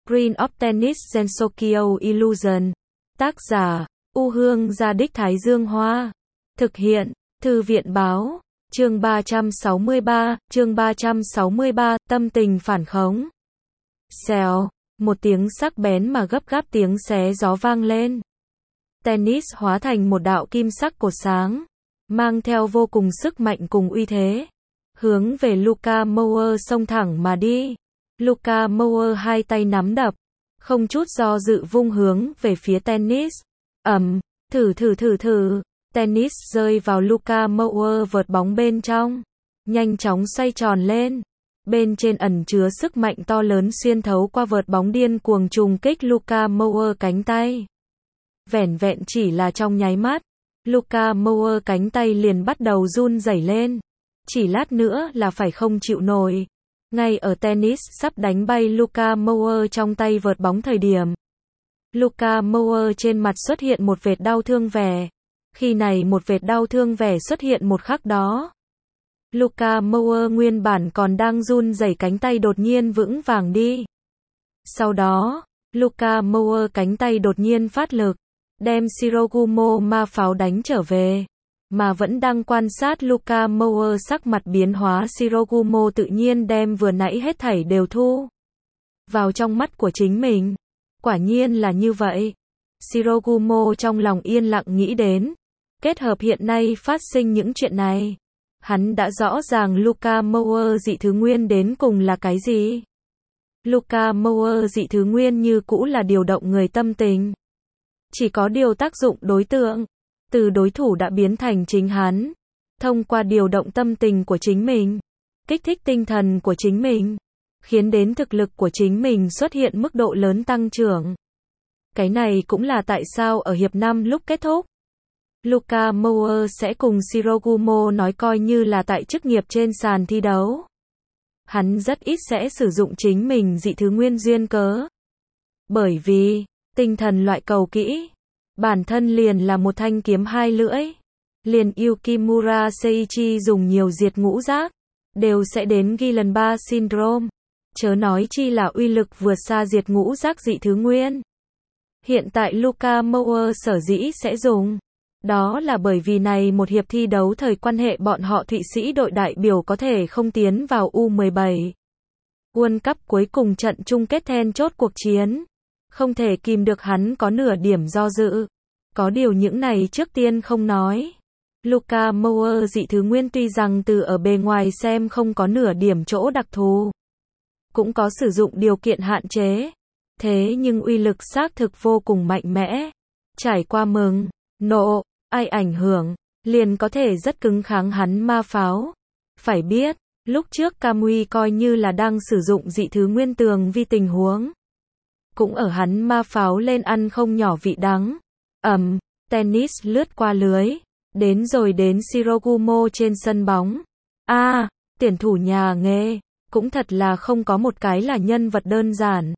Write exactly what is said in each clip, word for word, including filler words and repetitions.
Screen of Tennis Gensokyo Illusion. Tác giả, U Hương Gia Đích Thái Dương Hoa. Thực hiện, Thư viện Báo. Chương ba trăm sáu mươi ba, chương ba trăm sáu mươi ba, tâm tình phản khống. Xèo, một tiếng sắc bén mà gấp gáp tiếng xé gió vang lên. Tennis hóa thành một đạo kim sắc cột sáng, mang theo vô cùng sức mạnh cùng uy thế, hướng về Luka Mower xông thẳng mà đi. Luka Mower hai tay nắm đập, không chút do dự vung hướng về phía Tennis. Ầm, thử thử thử thử, Tennis rơi vào Luka Mower vợt bóng bên trong, nhanh chóng xoay tròn lên. Bên trên ẩn chứa sức mạnh to lớn xuyên thấu qua vợt bóng điên cuồng trùng kích Luka Mower cánh tay. Vẻn vẹn chỉ là trong nháy mắt, Luka Mower cánh tay liền bắt đầu run rẩy lên. Chỉ lát nữa là phải không chịu nổi. Ngay ở Tennis sắp đánh bay Luka Mower trong tay vợt bóng thời điểm, Luka Mower trên mặt xuất hiện một vệt đau thương vẻ. Khi này một vệt đau thương vẻ xuất hiện một khắc đó, Luka Mower nguyên bản còn đang run rẩy cánh tay đột nhiên vững vàng đi. Sau đó, Luka Mower cánh tay đột nhiên phát lực, đem Shirogumo ma pháo đánh trở về. Mà vẫn đang quan sát Luka Mower sắc mặt biến hóa, Shirogumo tự nhiên đem vừa nãy hết thảy đều thu vào trong mắt của chính mình. Quả nhiên là như vậy. Shirogumo trong lòng yên lặng nghĩ đến. Kết hợp hiện nay phát sinh những chuyện này, hắn đã rõ ràng Luka Mower dị thứ nguyên đến cùng là cái gì. Luka Mower dị thứ nguyên như cũ là điều động người tâm tình. Chỉ có điều tác dụng đối tượng, từ đối thủ đã biến thành chính hắn. Thông qua điều động tâm tình của chính mình, kích thích tinh thần của chính mình, khiến đến thực lực của chính mình xuất hiện mức độ lớn tăng trưởng. Cái này cũng là tại sao ở hiệp năm lúc kết thúc, Luka Mower sẽ cùng Shirogumo nói coi như là tại chức nghiệp trên sàn thi đấu. Hắn rất ít sẽ sử dụng chính mình dị thứ nguyên duyên cớ. Bởi vì, tinh thần loại cầu kỹ, bản thân liền là một thanh kiếm hai lưỡi. Liền Yukimura Seiichi dùng nhiều diệt ngũ giác, đều sẽ đến Guillain-Barré syndrome. Chớ nói chi là uy lực vượt xa diệt ngũ giác dị thứ nguyên. Hiện tại Luka Mower sở dĩ sẽ dùng, đó là bởi vì này một hiệp thi đấu thời quan hệ bọn họ Thụy Sĩ đội đại biểu có thể không tiến vào U mười bảy. World Cup cuối cùng trận chung kết then chốt cuộc chiến. Không thể kìm được hắn có nửa điểm do dự. Có điều những này trước tiên không nói. Luka Mower dị thứ nguyên tuy rằng từ ở bề ngoài xem không có nửa điểm chỗ đặc thù, cũng có sử dụng điều kiện hạn chế. Thế nhưng uy lực xác thực vô cùng mạnh mẽ. Trải qua mừng, nộ, ai ảnh hưởng, liền có thể rất cứng kháng hắn ma pháo. Phải biết, lúc trước Kamui coi như là đang sử dụng dị thứ nguyên tường vi tình huống, cũng ở hắn ma pháo lên ăn không nhỏ vị đắng. Ầm, Tennis lướt qua lưới, đến rồi đến Shirogumo trên sân bóng. A, à, tuyển thủ nhà nghề, cũng thật là không có một cái là nhân vật đơn giản.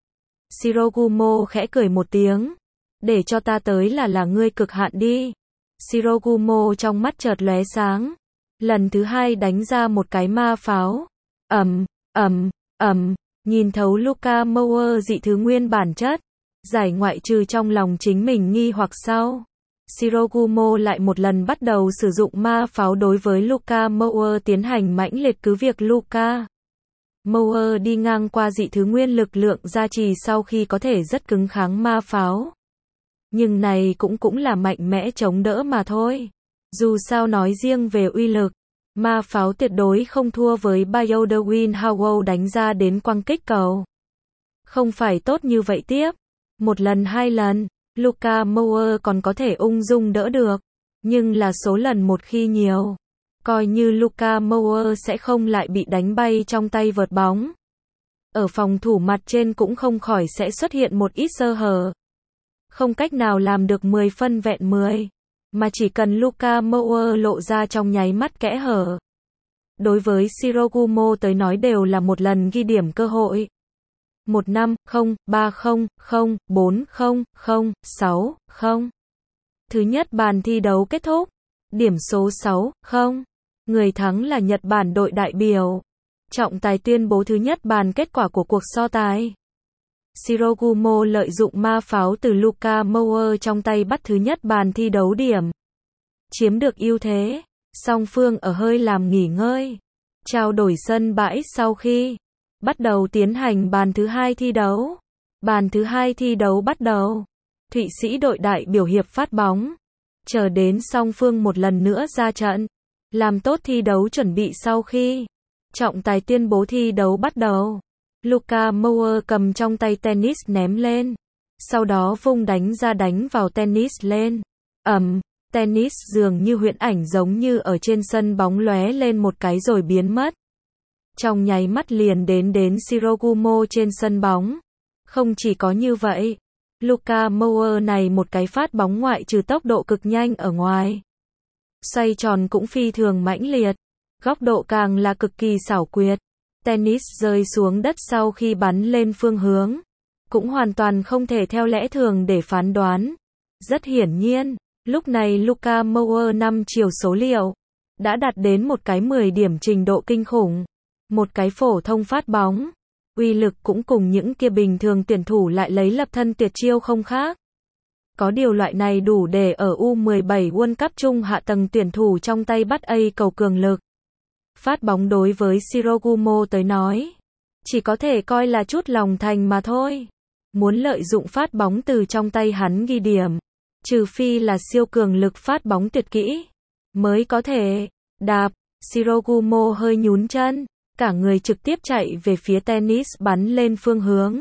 Shirogumo khẽ cười một tiếng, để cho ta tới là là ngươi cực hạn đi. Shirogumo trong mắt chợt lóe sáng, lần thứ hai đánh ra một cái ma pháo. Ầm, ầm, ầm, nhìn thấu Luka Mower dị thứ nguyên bản chất, giải ngoại trừ trong lòng chính mình nghi hoặc sau, Shirogumo lại một lần bắt đầu sử dụng ma pháo đối với Luka Mower tiến hành mãnh liệt cứ việc Luka Mower đi ngang qua dị thứ nguyên lực lượng gia trì sau khi có thể rất cứng kháng ma pháo. Nhưng này cũng cũng là mạnh mẽ chống đỡ mà thôi. Dù sao nói riêng về uy lực, ma pháo tuyệt đối không thua với Bioderwin Howell đánh ra đến quăng kích cầu. Không phải tốt như vậy tiếp. Một lần hai lần, Luka Mower còn có thể ung dung đỡ được. Nhưng là số lần một khi nhiều, coi như Luka Mower sẽ không lại bị đánh bay trong tay vợt bóng. Ở phòng thủ mặt trên cũng không khỏi sẽ xuất hiện một ít sơ hở. Không cách nào làm được mười phân vẹn mười, mà chỉ cần Luka Mower lộ ra trong nháy mắt kẽ hở, đối với Shirogumo tới nói đều là một lần ghi điểm cơ hội. một năm không ba không không bốn không không sáu không. Thứ nhất bàn thi đấu kết thúc, điểm số sáu không. Người thắng là Nhật Bản đội đại biểu. Trọng tài tuyên bố thứ nhất bàn kết quả của cuộc so tài. Shirogumo lợi dụng ma pháo từ Luka Mower trong tay bắt thứ nhất bàn thi đấu điểm. Chiếm được ưu thế, song phương ở hơi làm nghỉ ngơi, trao đổi sân bãi sau khi bắt đầu tiến hành bàn thứ hai thi đấu. Bàn thứ hai thi đấu bắt đầu. Thụy Sĩ đội đại biểu hiệp phát bóng. Chờ đến song phương một lần nữa ra trận. Làm tốt thi đấu chuẩn bị sau khi trọng tài tuyên bố thi đấu bắt đầu. Luka Mower cầm trong tay tennis ném lên. Sau đó vung đánh ra đánh vào tennis lên. Ầm, tennis dường như huyễn ảnh giống như ở trên sân bóng lóe lên một cái rồi biến mất. Trong nháy mắt liền đến đến Shirogumo trên sân bóng. Không chỉ có như vậy, Luka Mower này một cái phát bóng ngoại trừ tốc độ cực nhanh ở ngoài. Xoay tròn cũng phi thường mãnh liệt. Góc độ càng là cực kỳ xảo quyệt. Tennis rơi xuống đất sau khi bắn lên phương hướng. Cũng hoàn toàn không thể theo lẽ thường để phán đoán. Rất hiển nhiên, lúc này Luka Mower năm chiều số liệu. Đã đạt đến một cái mười điểm trình độ kinh khủng. Một cái phổ thông phát bóng. Uy lực cũng cùng những kia bình thường tuyển thủ lại lấy lập thân tuyệt chiêu không khác. Có điều loại này đủ để ở U mười bảy World Cup trung hạ tầng tuyển thủ trong tay bắt A cầu cường lực. Phát bóng đối với Shirogumo tới nói, chỉ có thể coi là chút lòng thành mà thôi. Muốn lợi dụng phát bóng từ trong tay hắn ghi điểm, trừ phi là siêu cường lực phát bóng tuyệt kỹ, mới có thể. Đạp, Shirogumo hơi nhún chân. Cả người trực tiếp chạy về phía tennis bắn lên phương hướng.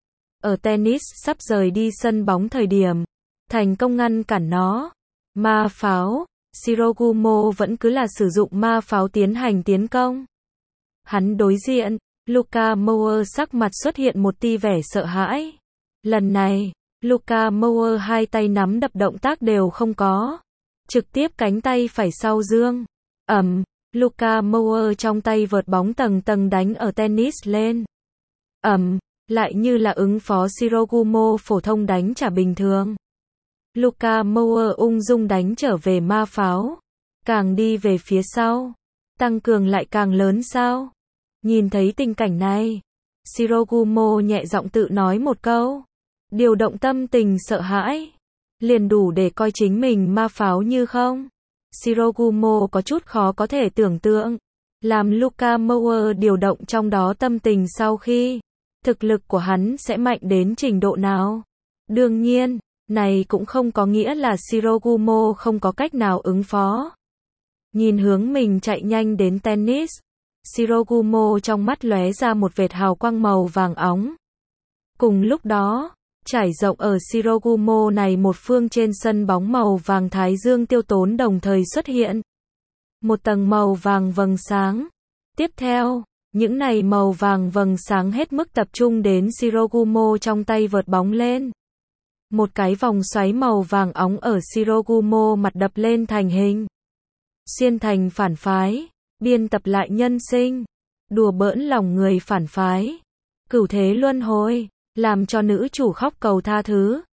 Ở tennis sắp rời đi sân bóng thời điểm, thành công ngăn cản nó. Ma pháo, Shirogumo vẫn cứ là sử dụng ma pháo tiến hành tiến công. Hắn đối diện, Luka Mower sắc mặt xuất hiện một tia vẻ sợ hãi. Lần này, Luka Mower hai tay nắm đập động tác đều không có. Trực tiếp cánh tay phải sau dương. Ầm. Luka Mower trong tay vợt bóng tầng tầng đánh ở tennis lên. Ầm, lại như là ứng phó Shirogumo phổ thông đánh trả bình thường. Luka Mower ung dung đánh trở về ma pháo. Càng đi về phía sau, tăng cường lại càng lớn sao? Nhìn thấy tình cảnh này, Shirogumo nhẹ giọng tự nói một câu. Điều động tâm tình sợ hãi, liền đủ để coi chính mình ma pháo như không. Shirogumo có chút khó có thể tưởng tượng, làm Luka Mower điều động trong đó tâm tình sau khi, thực lực của hắn sẽ mạnh đến trình độ nào. Đương nhiên, này cũng không có nghĩa là Shirogumo không có cách nào ứng phó. Nhìn hướng mình chạy nhanh đến tennis, Shirogumo trong mắt lóe ra một vệt hào quang màu vàng óng. Cùng lúc đó, trải rộng ở Shirogumo này một phương trên sân bóng màu vàng thái dương tiêu tốn đồng thời xuất hiện. Một tầng màu vàng vầng sáng. Tiếp theo, những này màu vàng vầng sáng hết mức tập trung đến Shirogumo trong tay vợt bóng lên. Một cái vòng xoáy màu vàng óng ở Shirogumo mặt đập lên thành hình. Xuyên thành phản phái, biên tập lại nhân sinh, đùa bỡn lòng người phản phái. Cửu thế luân hồi, làm cho nữ chủ khóc cầu tha thứ.